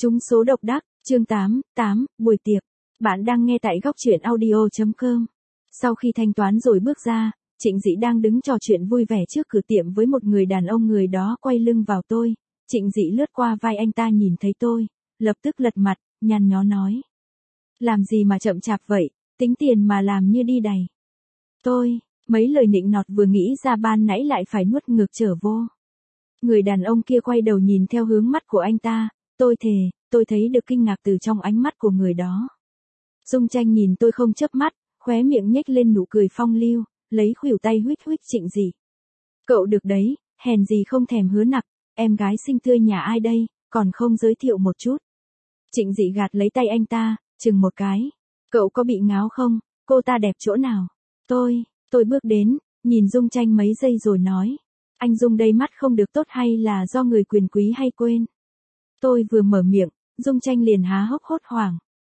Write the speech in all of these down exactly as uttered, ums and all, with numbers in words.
Trúng số độc đắc, chương tám, tám, buổi tiệc. Bạn đang nghe tại góc truyện audio.com. Sau khi thanh toán rồi bước ra, Trịnh Dĩ đang đứng trò chuyện vui vẻ trước cửa tiệm với một người đàn ông, người đó quay lưng vào tôi. Trịnh Dĩ lướt qua vai anh ta, nhìn thấy tôi, lập tức lật mặt, nhăn nhó nói. Làm gì mà chậm chạp vậy, tính tiền mà làm như đi đầy. Tôi, mấy lời nịnh nọt vừa nghĩ ra ban nãy lại phải nuốt ngược trở vô. Người đàn ông kia quay đầu nhìn theo hướng mắt của anh ta, tôi thề, tôi thấy được kinh ngạc từ trong ánh mắt của người đó. Dung Tranh nhìn tôi không chớp mắt, khóe miệng nhếch lên nụ cười phong lưu, lấy khuỷu tay huých huých Trịnh Dĩ. Cậu được đấy, hèn gì không thèm hứa nặc, em gái xinh tươi nhà ai đây, còn không giới thiệu một chút. Trịnh Dĩ gạt lấy tay anh ta, chừng một cái. Cậu có bị ngáo không, cô ta đẹp chỗ nào? Tôi, tôi bước đến, nhìn Dung Tranh mấy giây rồi nói. Anh Dung đây mắt không được tốt hay là do người quyền quý hay quên? Tôi vừa mở miệng, Dung Tranh liền há hốc hốt hoảng.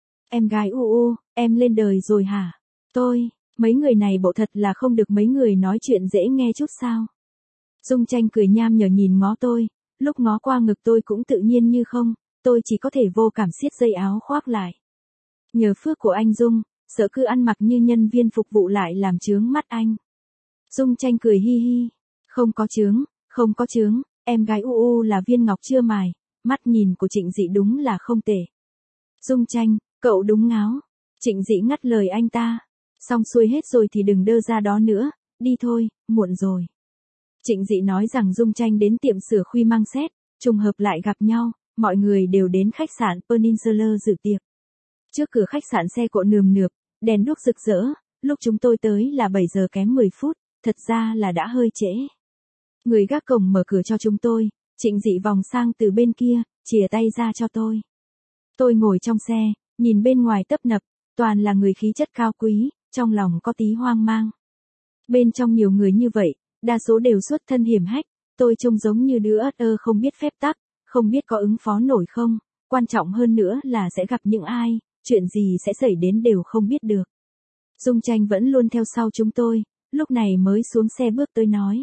Em gái u u, em lên đời rồi hả? Tôi, mấy người này bộ thật là không được mấy người nói chuyện dễ nghe chút sao? Dung Tranh cười nham nhở nhìn ngó tôi, lúc ngó qua ngực tôi cũng tự nhiên như không, tôi chỉ có thể vô cảm siết dây áo khoác lại. Nhờ phước của anh Dung, sợ cứ ăn mặc như nhân viên phục vụ lại làm chướng mắt anh. Dung Tranh cười hi hi. Không có chướng, không có chướng, em gái u u là viên ngọc chưa mài, mắt nhìn của Trịnh Dĩ đúng là không tệ. Dung Tranh, cậu đúng ngáo. Trịnh Dĩ ngắt lời anh ta. Xong xuôi hết rồi thì đừng đơ ra đó nữa, đi thôi, muộn rồi. Trịnh Dĩ nói rằng Dung Tranh đến tiệm sửa khuy mang xét, trùng hợp lại gặp nhau, mọi người đều đến khách sạn Peninsula dự tiệc. Trước cửa khách sạn xe cộ nườm nượp, đèn đuốc rực rỡ, lúc chúng tôi tới là bảy giờ kém mười phút, thật ra là đã hơi trễ. Người gác cổng mở cửa cho chúng tôi, Trịnh Dĩ vòng sang từ bên kia, chìa tay ra cho tôi. Tôi ngồi trong xe, nhìn bên ngoài tấp nập, toàn là người khí chất cao quý, trong lòng có tí hoang mang. Bên trong nhiều người như vậy, đa số đều xuất thân hiểm hách, tôi trông giống như đứa ất ơ không biết phép tắc, không biết có ứng phó nổi không, quan trọng hơn nữa là sẽ gặp những ai, chuyện gì sẽ xảy đến đều không biết được. Dung Tranh vẫn luôn theo sau chúng tôi, lúc này mới xuống xe bước tới nói.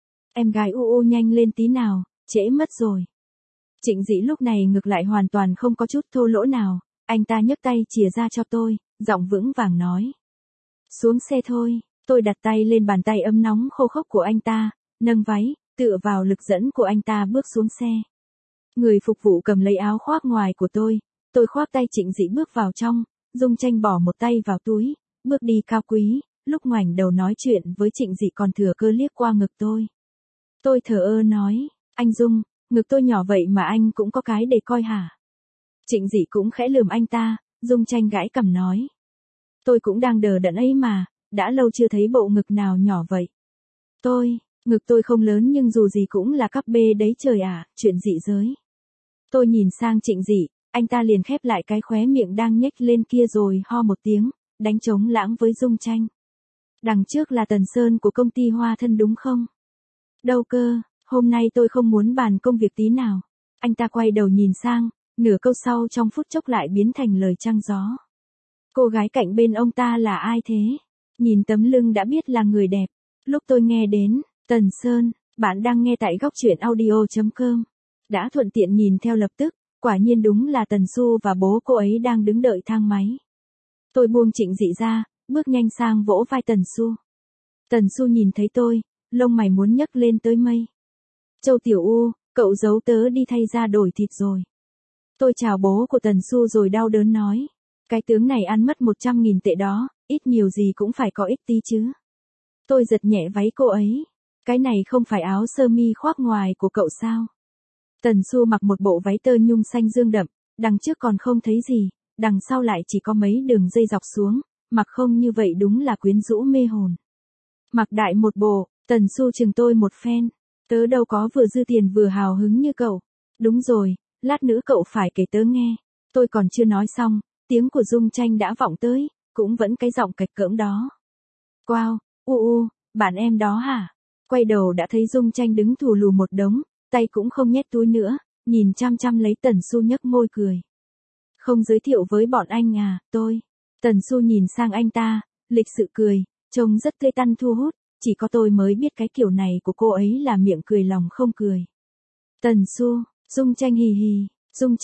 Em gái u u nhanh lên tí nào, trễ mất rồi. Trịnh Dĩ lúc này ngược lại hoàn toàn không có chút thô lỗ nào, anh ta nhấc tay chìa ra cho tôi, giọng vững vàng nói. Xuống xe thôi, tôi đặt tay lên bàn tay ấm nóng khô khốc của anh ta, nâng váy, tựa vào lực dẫn của anh ta bước xuống xe. Người phục vụ cầm lấy áo khoác ngoài của tôi, tôi khoác tay Trịnh Dĩ bước vào trong, Dung Tranh bỏ một tay vào túi, bước đi cao quý, lúc ngoảnh đầu nói chuyện với Trịnh Dĩ còn thừa cơ liếc qua ngực tôi. Tôi thờ ơ nói, anh Dung, ngực tôi nhỏ vậy mà anh cũng có cái để coi hả? Trịnh Dĩ cũng khẽ lườm anh ta, Dung Tranh gãi cằm nói. Tôi cũng đang đờ đẫn ấy mà, đã lâu chưa thấy bộ ngực nào nhỏ vậy. Tôi, ngực tôi không lớn nhưng dù gì cũng là cấp B đấy trời ạ, à, chuyện dị giới. Tôi nhìn sang Trịnh Dĩ, anh ta liền khép lại cái khóe miệng đang nhếch lên kia rồi ho một tiếng, đánh trống lãng với Dung Tranh. Đằng trước là Tần Sơn của công ty Hoa Thân đúng không? Đâu cơ, hôm nay tôi không muốn bàn công việc tí nào. Anh ta quay đầu nhìn sang, nửa câu sau trong phút chốc lại biến thành lời trăng gió. Cô gái cạnh bên ông ta là ai thế? Nhìn tấm lưng đã biết là người đẹp. Lúc tôi nghe đến, Tần Sơn, bạn đang nghe tại góc truyện audio.com. Đã thuận tiện nhìn theo lập tức, quả nhiên đúng là Tần Xu và bố cô ấy đang đứng đợi thang máy. Tôi buông Trịnh Dĩ ra, bước nhanh sang vỗ vai Tần Xu. Tần Xu nhìn thấy tôi, lông mày muốn nhấc lên tới mây. Châu Tiểu U, cậu giấu tớ đi thay ra đổi thịt rồi. Tôi chào bố của Tần Xu rồi đau đớn nói. Cái tướng này ăn mất một trăm nghìn tệ đó, ít nhiều gì cũng phải có ích tí chứ. Tôi giật nhẹ váy cô ấy. Cái này không phải áo sơ mi khoác ngoài của cậu sao? Tần Xu mặc một bộ váy tơ nhung xanh dương đậm, đằng trước còn không thấy gì, đằng sau lại chỉ có mấy đường dây dọc xuống, mặc không như vậy đúng là quyến rũ mê hồn. Mặc đại một bộ, Tần Xu chừng tôi một phen, tớ đâu có vừa dư tiền vừa hào hứng như cậu. Đúng rồi, lát nữa cậu phải kể tớ nghe. Tôi còn chưa nói xong, tiếng của Dung Tranh đã vọng tới, cũng vẫn cái giọng cạch cỡm đó. Wow, u u, bạn em đó hả? Quay đầu đã thấy Dung Tranh đứng thù lù một đống, tay cũng không nhét túi nữa, nhìn chăm chăm lấy Tần Xu nhếch môi cười. Không giới thiệu với bọn anh à, tôi. Tần Xu nhìn sang anh ta, lịch sự cười, trông rất tươi tắn thu hút, chỉ có tôi mới biết cái kiểu này của cô ấy là miệng cười lòng không cười. Tần Xu, Dung Tranh hì hì, Dung Tranh,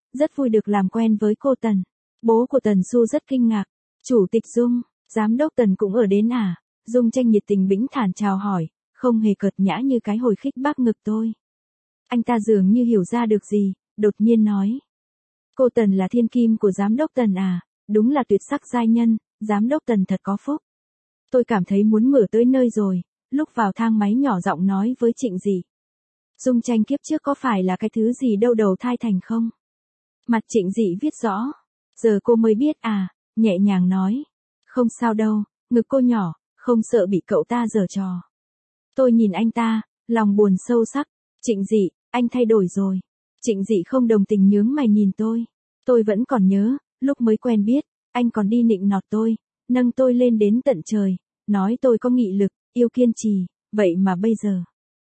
rất vui được làm quen với cô Tần. Bố của Tần Xu rất kinh ngạc. Chủ tịch Dung, giám đốc Tần cũng ở đến à? Dung Tranh nhiệt tình bĩnh thản chào hỏi, không hề cợt nhã như cái hồi khích bác ngực tôi. Anh ta dường như hiểu ra được gì, đột nhiên nói. Cô Tần là thiên kim của giám đốc Tần à, đúng là tuyệt sắc giai nhân, giám đốc Tần thật có phúc. Tôi cảm thấy muốn mở tới nơi rồi, lúc vào thang máy nhỏ giọng nói với Trịnh Dị. Dung Tranh kiếp trước có phải là cái thứ gì đâu đầu thai thành không? Mặt Trịnh Dị viết rõ. Giờ cô mới biết à, nhẹ nhàng nói. Không sao đâu, ngực cô nhỏ, không sợ bị cậu ta giở trò. Tôi nhìn anh ta, lòng buồn sâu sắc. Trịnh Dị, anh thay đổi rồi. Trịnh Dị không đồng tình nhướng mày nhìn tôi. Tôi vẫn còn nhớ, lúc mới quen biết, anh còn đi nịnh nọt tôi, nâng tôi lên đến tận trời, nói tôi có nghị lực, yêu kiên trì, vậy mà bây giờ.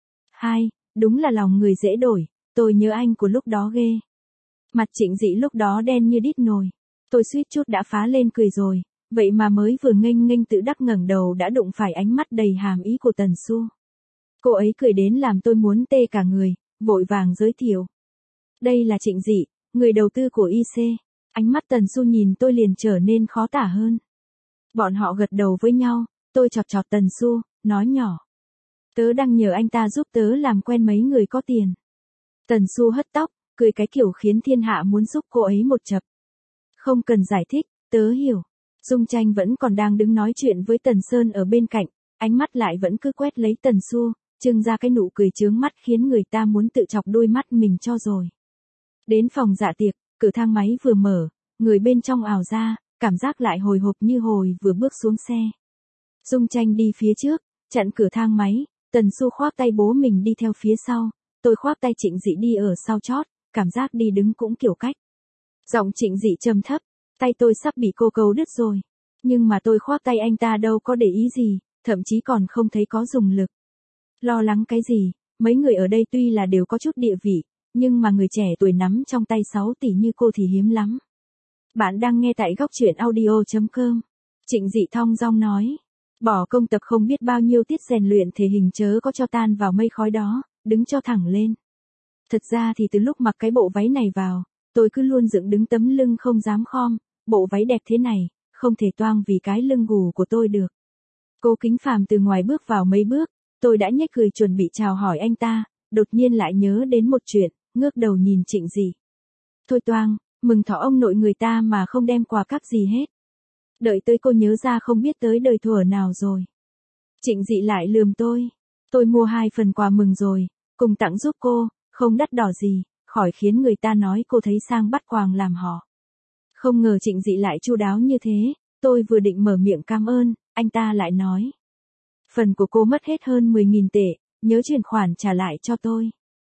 Hai, đúng là lòng người dễ đổi, tôi nhớ anh của lúc đó ghê. Mặt Trịnh Dị lúc đó đen như đít nồi. Tôi suýt chút đã phá lên cười rồi, vậy mà mới vừa nghênh nghênh tự đắc ngẩng đầu đã đụng phải ánh mắt đầy hàm ý của Tần Xu. Cô ấy cười đến làm tôi muốn tê cả người, vội vàng giới thiệu. Đây là Trịnh Dị, người đầu tư của i xê. Ánh mắt Tần Xu nhìn tôi liền trở nên khó tả hơn. Bọn họ gật đầu với nhau, tôi chọt chọt Tần Xu, nói nhỏ. Tớ đang nhờ anh ta giúp tớ làm quen mấy người có tiền. Tần Xu hất tóc, cười cái kiểu khiến thiên hạ muốn giúp cô ấy một chập. Không cần giải thích, tớ hiểu. Dung Tranh vẫn còn đang đứng nói chuyện với Tần Sơn ở bên cạnh, ánh mắt lại vẫn cứ quét lấy Tần Xu, trưng ra cái nụ cười chướng mắt khiến người ta muốn tự chọc đôi mắt mình cho rồi. Đến phòng dạ tiệc, cửa thang máy vừa mở, người bên trong ào ra, cảm giác lại hồi hộp như hồi vừa bước xuống xe. Dung Tranh đi phía trước, chặn cửa thang máy, Tần Xu khoác tay bố mình đi theo phía sau, tôi khoác tay Trịnh Dị đi ở sau chót, cảm giác đi đứng cũng kiểu cách. Giọng Trịnh Dị trầm thấp, tay tôi sắp bị cô cầu đứt rồi. Nhưng mà tôi khoác tay anh ta đâu có để ý gì, thậm chí còn không thấy có dùng lực. Lo lắng cái gì, mấy người ở đây tuy là đều có chút địa vị, nhưng mà người trẻ tuổi nắm trong tay sáu tỷ như cô thì hiếm lắm. Bạn đang nghe tại góc truyện audio chấm com. Trịnh Dị thong dong nói. Bỏ công tập không biết bao nhiêu tiết rèn luyện thể hình chớ có cho tan vào mây khói đó, đứng cho thẳng lên. Thật ra thì từ lúc mặc cái bộ váy này vào, tôi cứ luôn dựng đứng tấm lưng không dám khom, bộ váy đẹp thế này, không thể toang vì cái lưng gù của tôi được. Cố Kính Phàm từ ngoài bước vào mấy bước, tôi đã nhếch cười chuẩn bị chào hỏi anh ta, đột nhiên lại nhớ đến một chuyện, ngước đầu nhìn Trịnh Dị. Thôi toang, mừng thọ ông nội người ta mà không đem quà cáp gì hết. Đợi tới cô nhớ ra không biết tới đời thuở nào rồi. Trịnh Dị lại lườm tôi. Tôi mua hai phần quà mừng rồi, cùng tặng giúp cô, không đắt đỏ gì, khỏi khiến người ta nói cô thấy sang bắt quàng làm họ. Không ngờ Trịnh Dị lại chu đáo như thế, tôi vừa định mở miệng cảm ơn, anh ta lại nói. Phần của cô mất hết hơn mười nghìn tệ, nhớ chuyển khoản trả lại cho tôi.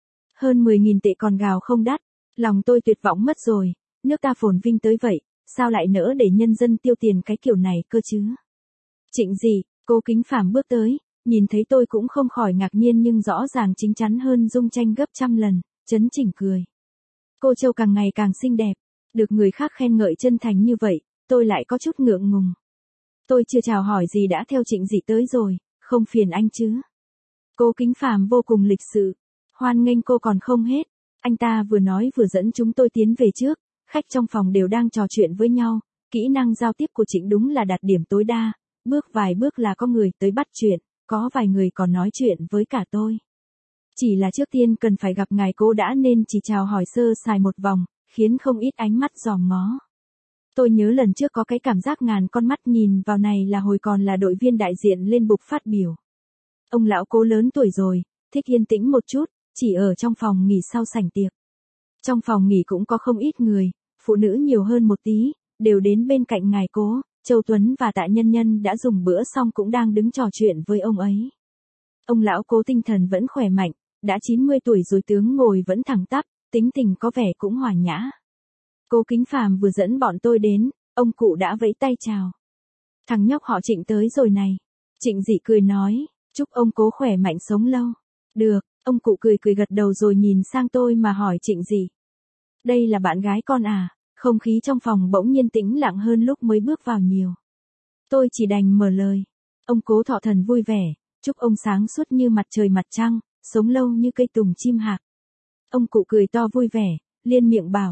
Hơn mười nghìn tệ còn gào không đắt, lòng tôi tuyệt vọng mất rồi, nước ta phồn vinh tới vậy, sao lại nỡ để nhân dân tiêu tiền cái kiểu này cơ chứ? Trịnh Dị, Cố Kính Phàm bước tới, nhìn thấy tôi cũng không khỏi ngạc nhiên nhưng rõ ràng chính chắn hơn Dung Tranh gấp trăm lần, chấn chỉnh cười. Cô Châu càng ngày càng xinh đẹp, được người khác khen ngợi chân thành như vậy, tôi lại có chút ngượng ngùng. Tôi chưa chào hỏi gì đã theo Trịnh Dị tới rồi, không phiền anh chứ? Cố Kính Phàm vô cùng lịch sự, hoan nghênh cô còn không hết, anh ta vừa nói vừa dẫn chúng tôi tiến về trước, khách trong phòng đều đang trò chuyện với nhau, kỹ năng giao tiếp của Trịnh đúng là đạt điểm tối đa, bước vài bước là có người tới bắt chuyện, có vài người còn nói chuyện với cả tôi. Chỉ là trước tiên cần phải gặp ngài Cố đã nên chỉ chào hỏi sơ sài một vòng, khiến không ít ánh mắt dòm ngó. Tôi nhớ lần trước có cái cảm giác ngàn con mắt nhìn vào này là hồi còn là đội viên đại diện lên bục phát biểu. Ông lão Cố lớn tuổi rồi, thích yên tĩnh một chút, chỉ ở trong phòng nghỉ sau sảnh tiệc. Trong phòng nghỉ cũng có không ít người, phụ nữ nhiều hơn một tí, đều đến bên cạnh ngài Cố. Châu Tuấn và Tạ Nhân Nhân đã dùng bữa xong cũng đang đứng trò chuyện với ông ấy. Ông lão Cố tinh thần vẫn khỏe mạnh, đã chín mươi tuổi rồi tướng ngồi vẫn thẳng tắp, tính tình có vẻ cũng hòa nhã. Cố Kính Phàm vừa dẫn bọn tôi đến, ông cụ đã vẫy tay chào. Thằng nhóc họ Trịnh tới rồi này. Trịnh Dị cười nói, chúc ông Cố khỏe mạnh sống lâu. Được, ông cụ cười cười gật đầu rồi nhìn sang tôi mà hỏi Trịnh Dị. Đây là bạn gái con à? Không khí trong phòng bỗng nhiên tĩnh lặng hơn lúc mới bước vào nhiều. Tôi chỉ đành mở lời. Ông Cố thọ thần vui vẻ, chúc ông sáng suốt như mặt trời mặt trăng, sống lâu như cây tùng chim hạc. Ông cụ cười to vui vẻ, liên miệng bảo,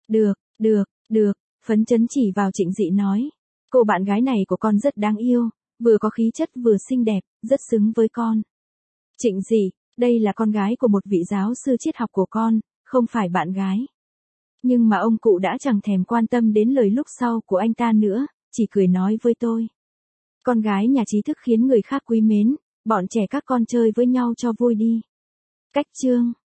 Được, được, được, phấn chấn chỉ vào Trịnh Dị nói. Cô bạn gái này của con rất đáng yêu, vừa có khí chất vừa xinh đẹp, rất xứng với con. Trịnh Dị, đây là con gái của một vị giáo sư triết học của con, không phải bạn gái. Nhưng mà ông cụ đã chẳng thèm quan tâm đến lời lúc sau của anh ta nữa, chỉ cười nói với tôi. Con gái nhà trí thức khiến người khác quý mến, bọn trẻ các con chơi với nhau cho vui đi. Cách chương